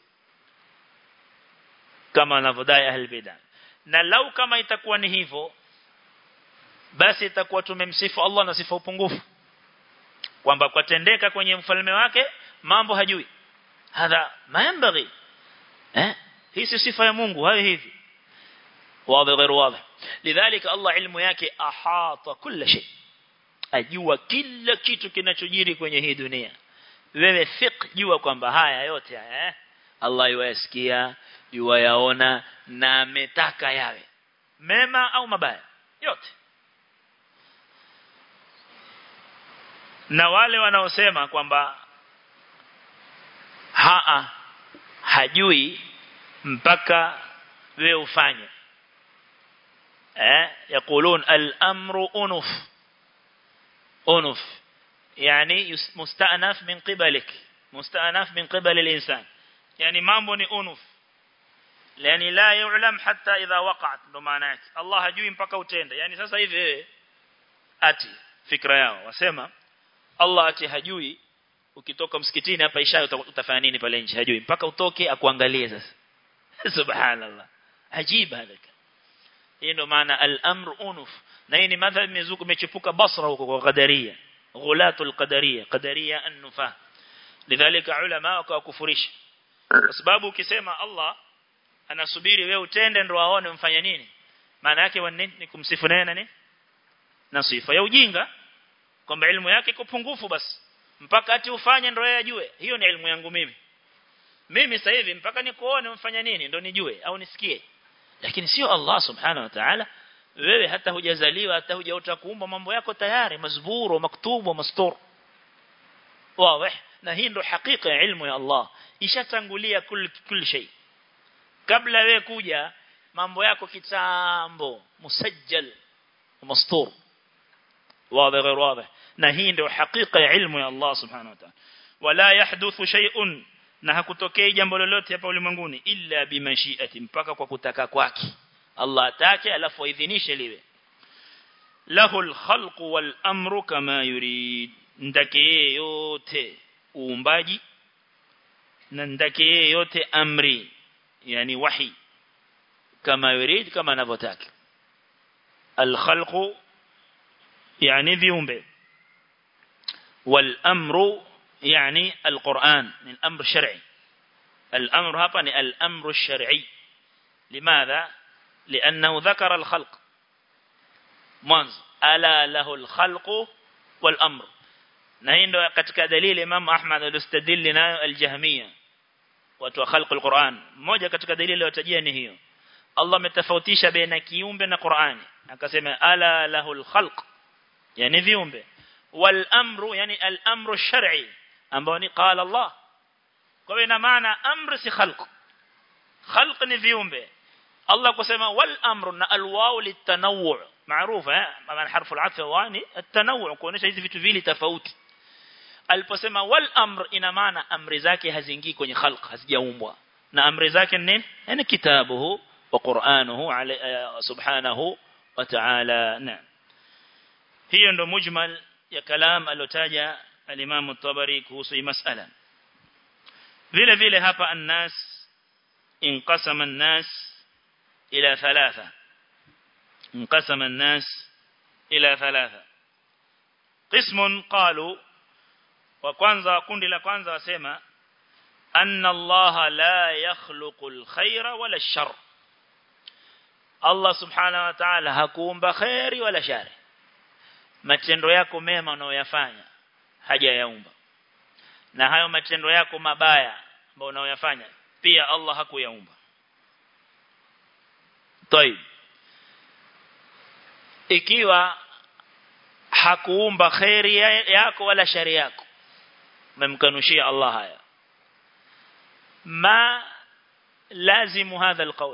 kama anavyodai ahli bid'ah. Na lau kama itakuwa ni hivyo, basi itakuwa tumemsifu Allah na sifa upungufu, kwamba kwatendeka kwenye mfalme wake mambo hajui. Hadha maambaghi, eh hii si sifa ya Mungu, hayo hivi. Wazi غير wazi. Lidhalika Allah ilmu yake ahata kila shay, ajua kila kitu kinachojiri kwenye hii dunia. Wewe fiqh, jua kwamba haya yote haya eh Allah yuwasikia, yuwayaona na ametaka yawe mema au mabaya yote. Na wale wanaosema kwamba haa hajui mpaka wewe ufanye, eh يقولون الامر انف انف يعني مستأنف من قبلك، مستأنف من قبل الانسان، يعني mambo ni unuf, yani la yu'lam hatta idha waqa'at, ndo maana yake Allah hajui mpaka utende. Yani sasa hivi ati fikra yao wasema Allah ati hajui, ukitoka msikitini hapa isha utafanya nini pale nje, hajui mpaka utoke akuangalie sasa. Subhanallah, ajiba halaka. Hii ndo maana al-amr unuf, na hii ni madhhabi mizuku imechipuka Basra huko kwa Qadariya, ghulatul Qadariya, Qadariya an-nufa. Lidhalika ulama wakakufurisha, kwa sababu ukisema Allah anasubiri wewe utende ndo aone mfanya nini, maana yake ni kumsifu naye nani na sifa ya ujinga, kwamba elimu yake iko pungufu basi mpaka ati ufanye ndo yeye ajue. Hiyo ni elimu yangu mimi. Mimi sasa hivi mpaka nikuone mfanya nini ndo nijue au nisikie, lakini sio Allah subhanahu wa ta'ala. Wewe hata hujazaliwa, hata hujaota kuumba, mambo yako tayari mazburu, maktubu, mastur. Wazi. Na hii ndo hakika ya ilmu ya Allah, ishatangulia kul kul shay. Kabla wewe kuja mambo yako kitambo musajjal mastur. Wazi غير wazi. Na hii ndio hakika ya ilmu ya Allah subhanahu wa ta'ala. Wala yahduthu shay'un, na hakutokei jambo lolote hapa ulimwenguni illa bimashiati, mpaka kwa kutaka kwake. Allah atake alafu aidhinishe liwe. Lahul khalqu wal amru kama yurid, ndake yote uumbaji na ndake yote amri, yani wahi, kama yurid, kama anavyotaka. Al khalqu yani viumbe, والأمر يعني القرآن من الأمر الشرعي. الأمر هapa ni الأمر الشرعي. لماذا؟ لأنه ذكر الخلق mwanzo ألا له الخلق والأمر. na hii ndio katika dalili Imam Ahmad alistadili nayo al-Jahmiyya watu wa khalq al-Qur'an. Moja katika dalili aliyotajia ni hiyo. Allah ametofautisha baina kiumbe na Qur'ani. Akasema ala lahul khalq yani viumbe wal amru yani al-amru ash-shar'i ambao ni qala Allah. Kwa hiyo ina maana amr si khalq. Khalq ni viumbe. Allah kusema wal amru na al-waw lit-tanawwu' maarufa maana harfu al-'athf wani at-tanawwu' kuonesha hizi vitu vili tofauti. Aliposema wal amr ina maana amri zake haziingii kwenye khalq hazijaumbwa na amri zake ni yani kitabuhu wa qur'anuhu subhanahu wa ta'ala. Naam, hiyo ndo mujmal ya kalam alotaja al-Imam at-Tabari kuhusu hii mas'ala. vile vile hapa an-nas inqasama an-nas ila thalatha. inqasama an-nas ila thalatha. qismun qalu wa kwanza kundi la kwanza wasema anna Allah la yakhluqul khaira wala ash-shar. Allah subhanahu wa ta'ala hakuumba khairi wala shari. Matendo yako mema unayoyafanya hajayaumba. Na hayo matendo yako mabaya ambayo unayoyafanya pia Allah hakuyaumba. Tayeb. Ikiwa hakuumba khairi yako wala shari yako memkanushia Allah haya ma lazimu hadha alqawl.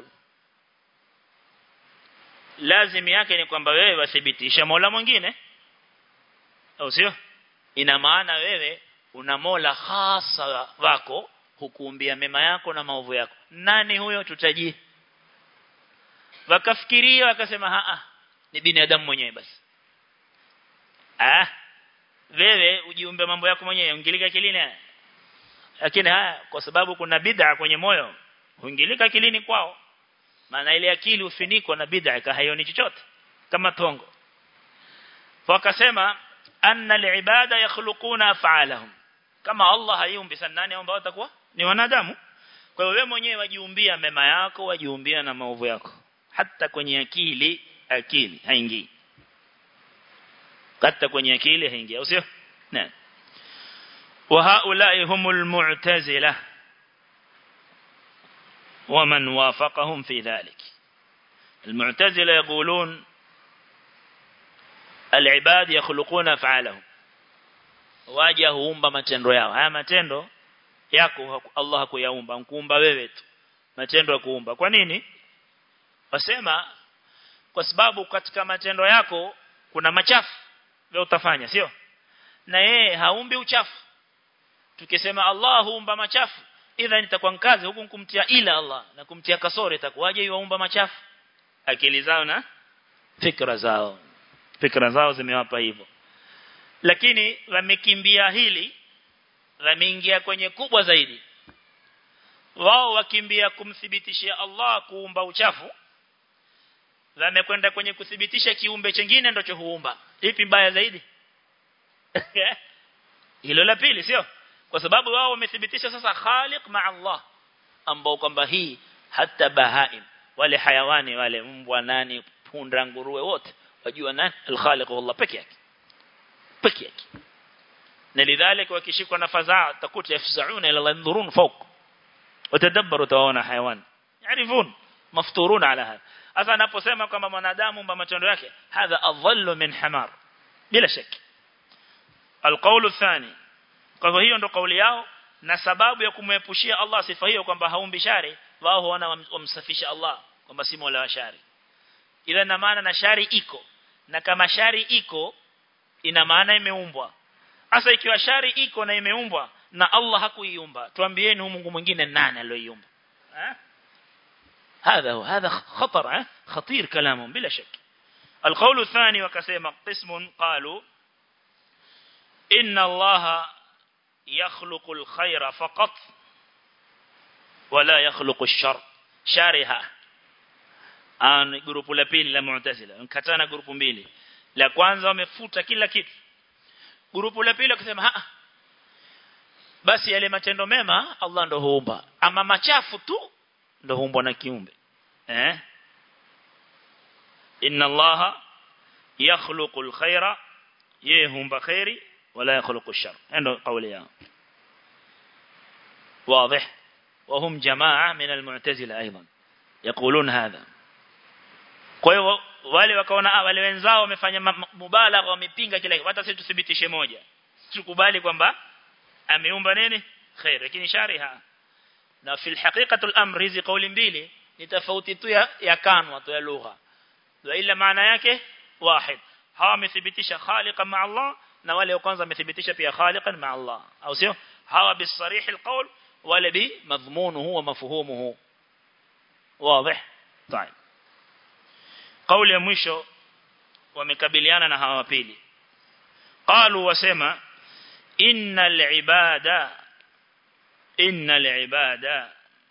Lazim yake ni kwamba wewe wathibitisha Mola mwingine au sio? Ina maana wewe una Mola khasa wako hukuumbia mema yako na maovu yako. Nani huyo tutajie? Wakafikiria wakasema haa ni binadamu mwenyewe basi. Ah wewe ujiumbe mambo yako mwenyewe ungilika kilini. Lakini haya kwa sababu kuna bid'a kwenye moyo ungilika kilini kwao. Maana ile akili ufinikwa na bid'a kahayoni chochote kama tongo. Wakasema anna al-ibada yakhluquna af'alahum. Kama Allah hayumbi sana nani ambao watakuwa ni wanadamu. Kwa hiyo wewe mwenyewe wajiumbia mema yako wajiumbia na maovu yako. Hata kwenye akili akili haingii. Hata kwenye akili haingii, au sio? Naam. Wa haula'i humul mu'tazila wa man wafaqahum fi dhalik. المعتزلة يقولون العباد يخلقون أفعالهم. waja huumba matendo yao. Haya matendo yako Allah hakuyaumba, mkuumba wewe tu. Matendo ya kuumba. Kwa nini? Wasema kwa sababu katika matendo yako kuna machafu wewe utafanya, sio? Na yeye haumbi uchafu. Tukisema Allah huumba machafu, idha nitakuwa kazi huku kumtia ila Allah na kumtia kasoro, itakuwaje yuumba machafu? Akili zao na fikra zao. Fikra zao zimewapa hivyo. Lakini wamekimbia hili, wameingia kwenye kubwa zaidi. Wao wakimbia kumthibitishia Allah kuumba uchafu, wamekwenda kwenye kuthibitisha kiumbe kingine ndicho huumba. Ipi mbaya zaidi? Hilo la pili, sio? Kwa sababu wao wamethibitisha sasa khaliq ma Allah, ambao kwamba hii hata bahaim wale hayawani wale mbwa nani punda nguruwe wote wajua nani al-khaliq wallah peke yake peke yake. Na lidhalika wakishikwa na fadhaa takuti yafzauna ila yanzurun fawq watadabbaru tawana hayawan yarifun mafturun ala hada. Sasa anaposema kwamba mwanadamu mba matendo yake hadha adhallu min hamar bila shaki. Alqaulu thani, kwa hiyo ndo kauli yao na sababu ya kumwepushia Allah sifa hiyo kwamba haumbi shari, wao huona wamsafisha Allah kwamba si Mola wa shari. Ila na maana na shari iko, na kama shari iko ina maana imeumbwa. Sasa ikiwa shari iko na imeumbwa na Allah hakuiumba, tuambieni huyu Mungu mwingine nani aliyoiumba? Eh? هذا هو هذا خطر خطير كلامهم بلا شك. القول الثاني وكسيما قسم قالوا إن الله يخلق الخير فقط ولا يخلق الشر. شارها an grupu la pili la Mu'tazila, mkatana grupu mbili. La kwanza wamefuta kila kitu, grupu la pili wakasema ha basi yale matendo mema Allah ndo huumba, ama machafu tu ndo huumbwa na kiumbe. Eh, inna Allah yakhluqu al-khaira, yeye huumba khairi wala yakhluqu ash-shar. Ndio kauli yao. واضح. وهم جماعة من المعتزلة أيضا يقولون هذا. kwa hiyo wale wakaona wale wenzao wamefanya mubalagha, wamepinga kile, hata sisi tuthibitishe moja, tukubali kwamba ameumba nini khair lakini shariha. Na fil haqiqatul amr hizi kauli mbili ni tofauti tu ya, ya kanwa tu ya lugha, ila maana yake wahid. hawa wamethibitisha khaliqa ma Allah na wale wa kwanza wamethibitisha pia khaliqan ma Allah, au sio? hawa bisarih alqawl wala bi madhmunuhu wa mafhumuhu. واضح. طيب قول ya mwisho wamekabiliana na hawa pili. qalu wasema innal ibada innal ibada,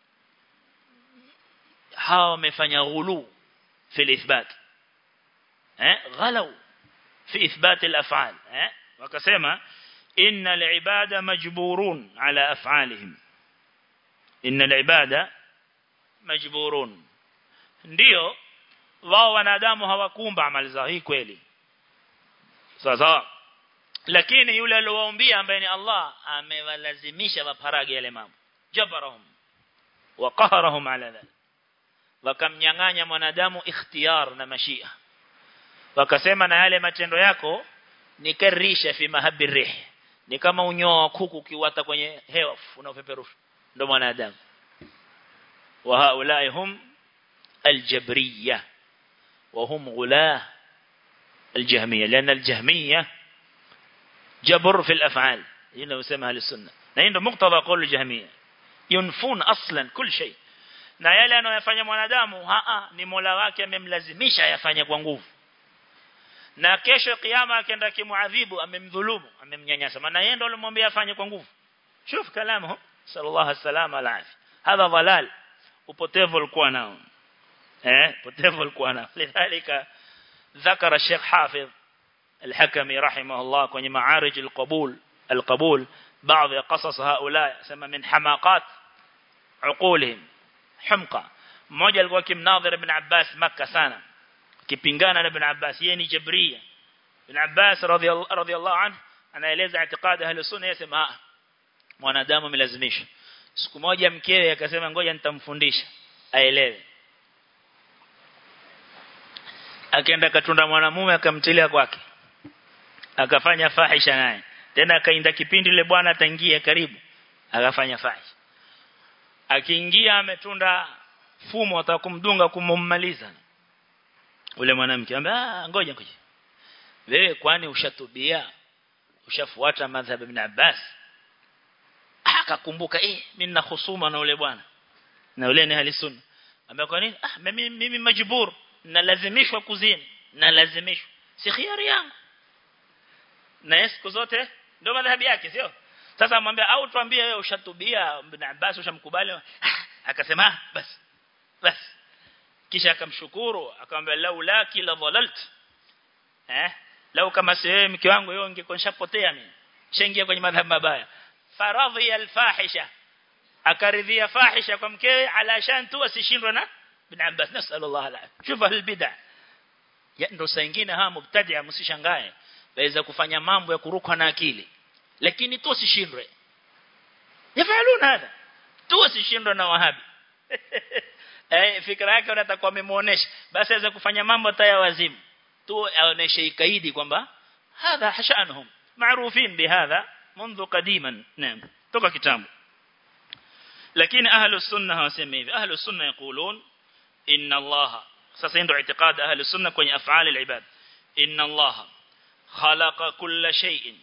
hawa wamefanya ghulu fi al-ithbat, eh ghalau fi ithbat al-af'al. eh wakasema innal ibada majburun ala af'alihim, innal ibada majburun, ndio wao wanadamu hawakumba amali zao. Hii kweli sasa, lakini yule aliyowaambia ambaye ni Allah amewalazimisha waparage yale mambo, jabarahum wa qaharahum ala dhalik, wakamnyang'anya mwanadamu ikhtiyar na mashia, wakasema na yale matendo yako ni karisha fi mahabbi rih, ni kama unyoa wa kuku kiwata kwenye hewa unaopeperusha, ndio mwanadamu. wa haulai hum aljabriyya wa hum ghulah aljahmiyya, لان الجهميه جبر في الافعال، هنا يسمى اهل السنه، na hii ndio muktadha qaul aljahmiyya, yunfun aslan kull shay. na yale anayofanya mwanadamu haa ni Mola wake amemlazimisha yafanye kwa nguvu, na kesho kiyama akaenda kimuadhibu, amemdhulumu, amemnyanyasa, maana yeye ndio alimwambia afanye kwa nguvu. شوف كلامه sallallahu alaihi wasallam alafi, hadha dhalal, upotevu alikuwa nao, eh upotevu alikuwa nao. lidhalika ذكر الشيخ حافظ الحكمي رحمه الله kwenye معارج القبول القبول بعض قصص هؤلاء سما من حماقات عقولهم حمقى. mmoja alikuwa kimnadhir ibn Abbas Makkah sana, kipingana na ibn Abbas, yeye ni Jabriya. ibn Abbas radhiyallahu anhu anaeleza itikadi ahli sunna, yasema mwanadamu amelazimishwa. siku moja mkewe akasema ngoja nitamfundisha aelewe, akaenda katunda mwanamume akamtilia kwake, akafanya fahisha naye, tena akainda kipindi ile bwana ataingia karibu, akafanya fahisha. akiingia ametunda fumo atakumdunga kummaliza ule mwanamke, ambaye ngoja ngoja wewe, kwani ushatubia, ushafuata madhhab ibn Abbas? akakumbuka eh mimi nina husuma na ule bwana, na ule ni ahli sunna. ambaye kwa nini? ah mimi mimi majbur, na lazimishwa kuzini, na lazimishwa, si khiari yangu. na siku zote ndio madhhabi yake, sio? Sasa amwambia au tuambie wewe ushatubia, ibn Abbas ushamkubali? ah, akasema ah, basi basi. kisha akamshukuru akamwambia laula kila dhalalt, eh lau kama si mke wangu yeye ungekuwa nishapotea mimi, shengia kwenye madhhabi mabaya. faradhi alfahisha, akaridhia fahisha kwa mkewe alashan tu asishindwe na ibn Abbas. nasallallahu alaihi. shufa albid'a ya ndo saa nyingine hawa mubtadi'a msishangae, waweza kufanya mambo ya kuruka na akili, lakini tu usishindwe. yafaluna hada tu usishindwe na wahabi. eh fikra yake unatakuwa umemuonesha, basi aweza kufanya mambo taya wazimu tu, aoneshe ikaidi kwamba hadha hashanuhum maarufin bihadha منذ قديما. نعم toka kitambo. lakini ahlus sunna hawasemi hivi. ahlus sunna yaqulun inna Allah, sasa ndio itikadi ahlus sunna kwenye af'al al-ibad, inna Allah khalaqa kulla shay'in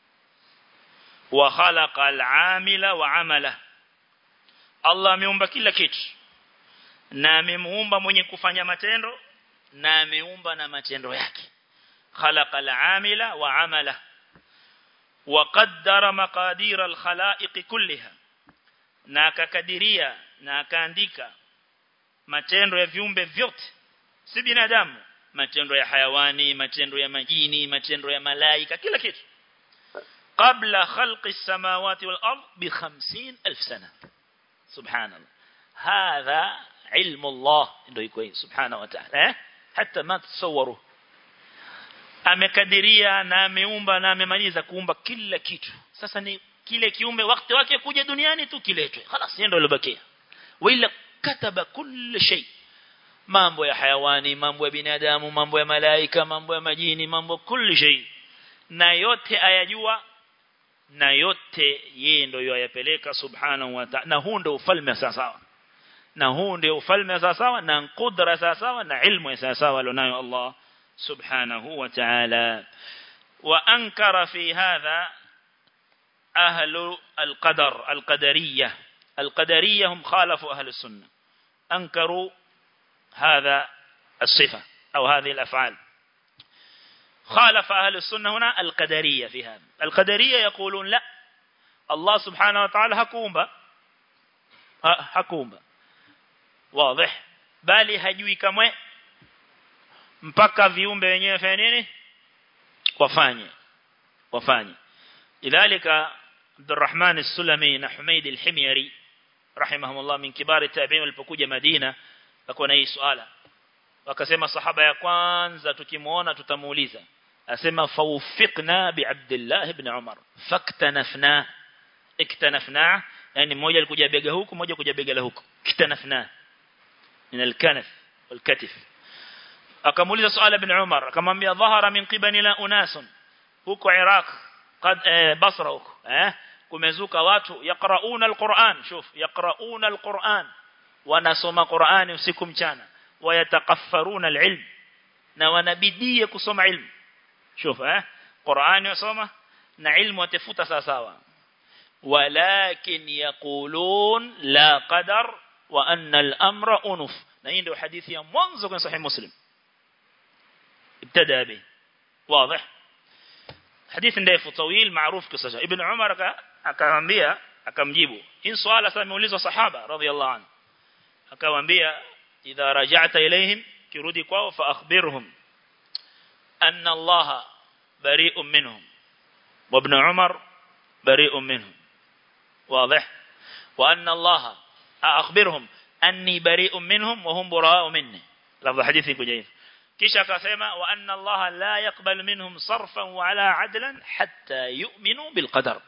wa khalaqa al-amila wa 'amala. Allah ameumba kila kitu na amemuumba mwenye kufanya matendo na ameumba na matendo yake. khalaqa al-amila wa 'amala wa qaddara maqadir al-khalaiq kullaha, na akakadiria na akaandika matendo ya viumbe vyote, si binadamu, matendo ya hayawani, matendo ya majini, matendo ya malaika, kila kitu. قبل خلق السماوات والأرض بخمسين ألف سنة سبحان الله هذا علم الله سبحانه وتعالى حتى ما تتصوروا amekadiria na ameumba na amemaliza kuumba kila kitu sasa ni kile kiumbe wakati wake kuja duniani tu kiletwe خلاص ndio lilobakia wala kataba kila shay mambo ya hayawani mambo ya binadamu mambo ya malaika mambo ya majini mambo kila shay na yote ayajua na yote yeye ndio yoyapeleka subhanahu wa ta'ala na huu ndio ufalme sawa na huu ndio ufalme sawa na kudra sawa na ilmu sawa alionayo Allah سبحانه وتعالى وأنكر في هذا أهل القدر القدرية القدرية هم خالفوا أهل السنة أنكروا هذا الصفة أو هذه الأفعال خالف أهل السنة هنا القدرية في هذا القدرية يقولون لا الله سبحانه وتعالى حكومة حكومة واضح بالي هجوي كمwe mpaka viumbe wenyewe fanya nini wafanye wafanye idhalika Abdurrahman as-Sulami na Humayd al-Himyari rahimahumullah min kibar at-tabi'in walipokuja Madina wakaona hii swala wakasema sahaba ya kwanza tukimuona tutamuuliza asema fawfiqna bi Abdullah ibn Umar faktanafna iktanafna yani mmoja alikuja bega huku mmoja kuja bega la huku kitanafna min al-kanaf wal-katif akamuuliza swala ibn Umar akamwambia dhahara min qibanina unasun huko Iraq qad Basra huko eh kumezuka watu yaqrauna alquran shuf yaqrauna alquran wanasoma Qur'ani usiku mchana wayatakaffaruna alilm na wanabidii kusoma ilmu shuf eh Qur'ani wasoma na ilmu watafuta sawa sawa walakin yaqulun la qadar wa anna al-amra unuf na hii ndio hadithi ya mwanzo kwenye sahih Muslim ابتدى به واضح حديث ndefu طويل معروف قصه ابن عمر akamwambia akamjibu in swala sasa ameulizwa sahaba radhiyallahu anhu akamwambia idha raja'ta ilayhim kirudi kwao fa akhbirhum anna allaha bari'un minhum wa ibn umar bari'un minhum واضح وان الله اخبرهم اني بريء منهم وهم براء مني لفظ حديثي كجاي kisha akasema wa anna Allah la yaqbal minhum sarfan wala adlan hatta yu'minu bil qadar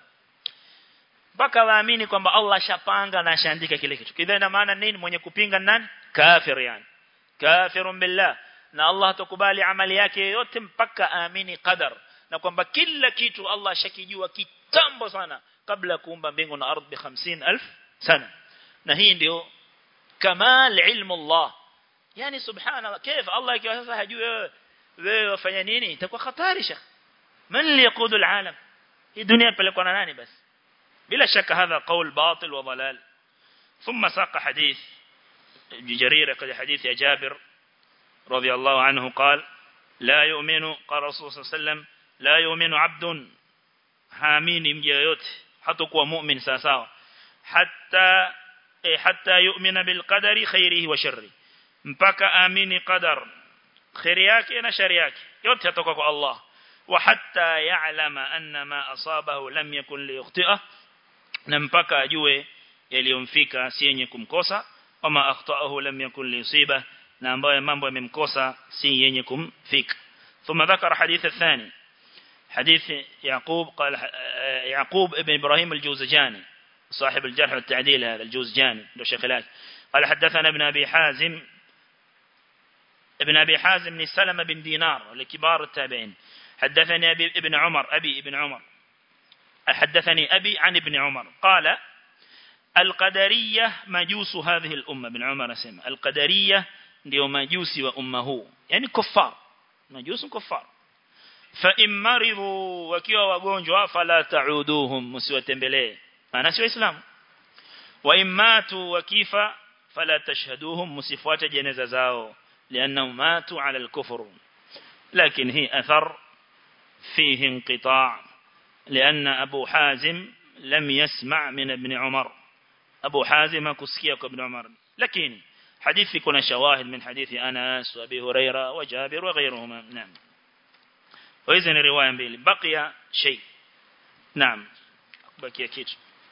baka waamini kwamba Allah shapanga na ashaandika kile kitu kidha ina maana nini mwenye kupinga nani kafir yani kafirun billah na Allah tukubali amali yake yote mpaka aamini qadar na kwamba kila kitu Allah shakijua kitambo sana kabla kuumba mbingu na ardhi hamsini elfu sana na hii ndio kamal ilmu Allah yani subhanallah كيف الله ikiwa sasa hajui wewe wewe wafanya nini itakuwa hatari shekh man li yaqudu alalam hii dunia pelekwa na nani basi bila shaka hadha qawl batil wa dalal thumma saqa hadith jarir qad hadith ya Jabir radiyallahu anhu قال لا يؤمن قال رسول صلى الله عليه وسلم لا يؤمن عبد haamini mja yote hatakuwa mu'min sawa sawa hatta hatta yu'mina bil qadari khairihi wa sharrihi mpaka amini qadar khairi yake na shari yake yote yatoka kwa Allah wa hatta ya'lama anna ma asabahu lam yakun liyukhti'a na mpaka ajue yaliyomfika si yenye kumkosa ama akhtaahu lam yakun liyusiba na ambaye mambo yamemkosa si yenye kumfika thumma dhakara hadith athani hadith Yaqub qala Yaqub ibn Ibrahim al-Jawzajani صاحب الجرح والتعديل هذا الجوزجاني له شيخ قال حدثنا ابن أبي حازم ابن أبي حازم بن سلمة بن دينار لكبار التابعين حدثني أبي ابن عمر أبي ابن عمر حدثني أبي عن ابن عمر قال القدرية مجوس هذه الأمة ابن عمر سمع القدرية ndio majusi wa umma huu yani kuffar majusi kuffar fa imaridu wakiwa wagonjwa fala ta'uduhum msiwatembelee maana si waislamu wa imatu wakifa fala tashhaduhum msifuate jeneza zao لانهم ماتوا على الكفر لكن هي اثر فيه انقطاع لان ابو حازم لم يسمع من ابن عمر ابو حازم كسكيا ابن عمر لكن حديث كنا شواهد من حديث أنس وأبي هريرة وجابر وغيرهما نعم وإذن الرواية بقي شيء naam bakia kitu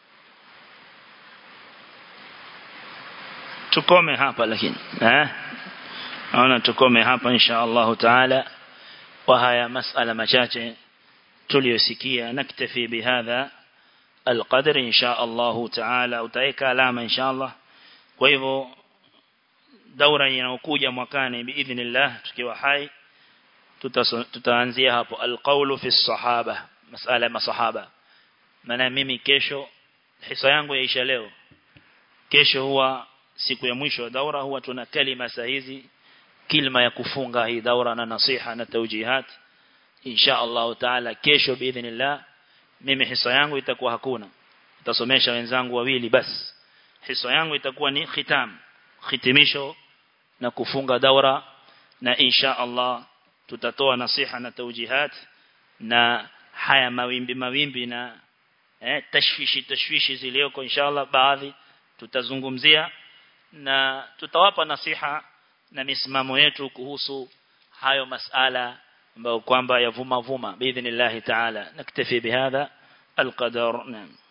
tukome hapa lakini eh naona tukome hapa insha Allah taala wa haya masala machache tuliyosikia naktafi bihadha alqadr insha Allah taala utaeka alama insha Allah kwa hivyo daura inayokuja mwakani biidhnillah tukiwa hai tutaanzia hapo alqawlu fi sahaba masala masahaba maana mimi kesho hisa yangu yaisha leo kesho huwa siku ya mwisho wa daura huwa tuna kalima sahizi kilima ya kufunga hii daura na nasiha na tawjihat insha Allah taala kesho biidhnillah mimi hisa yangu itakuwa hakuna nitasomesha wenzangu wawili basi hisa yangu itakuwa ni khitam khitimisho na kufunga daura na insha Allah tutatoa nasiha na tawjihat na haya mawimbi mawimbi na eh tashwishi tashwishi zilizoko insha Allah baadhi tutazungumzia na tutawapa nasiha na misimamo yetu kuhusu hayo masala ambayo kwamba yavuma vuma biidhnillah taala naktafi bihadha alqadar.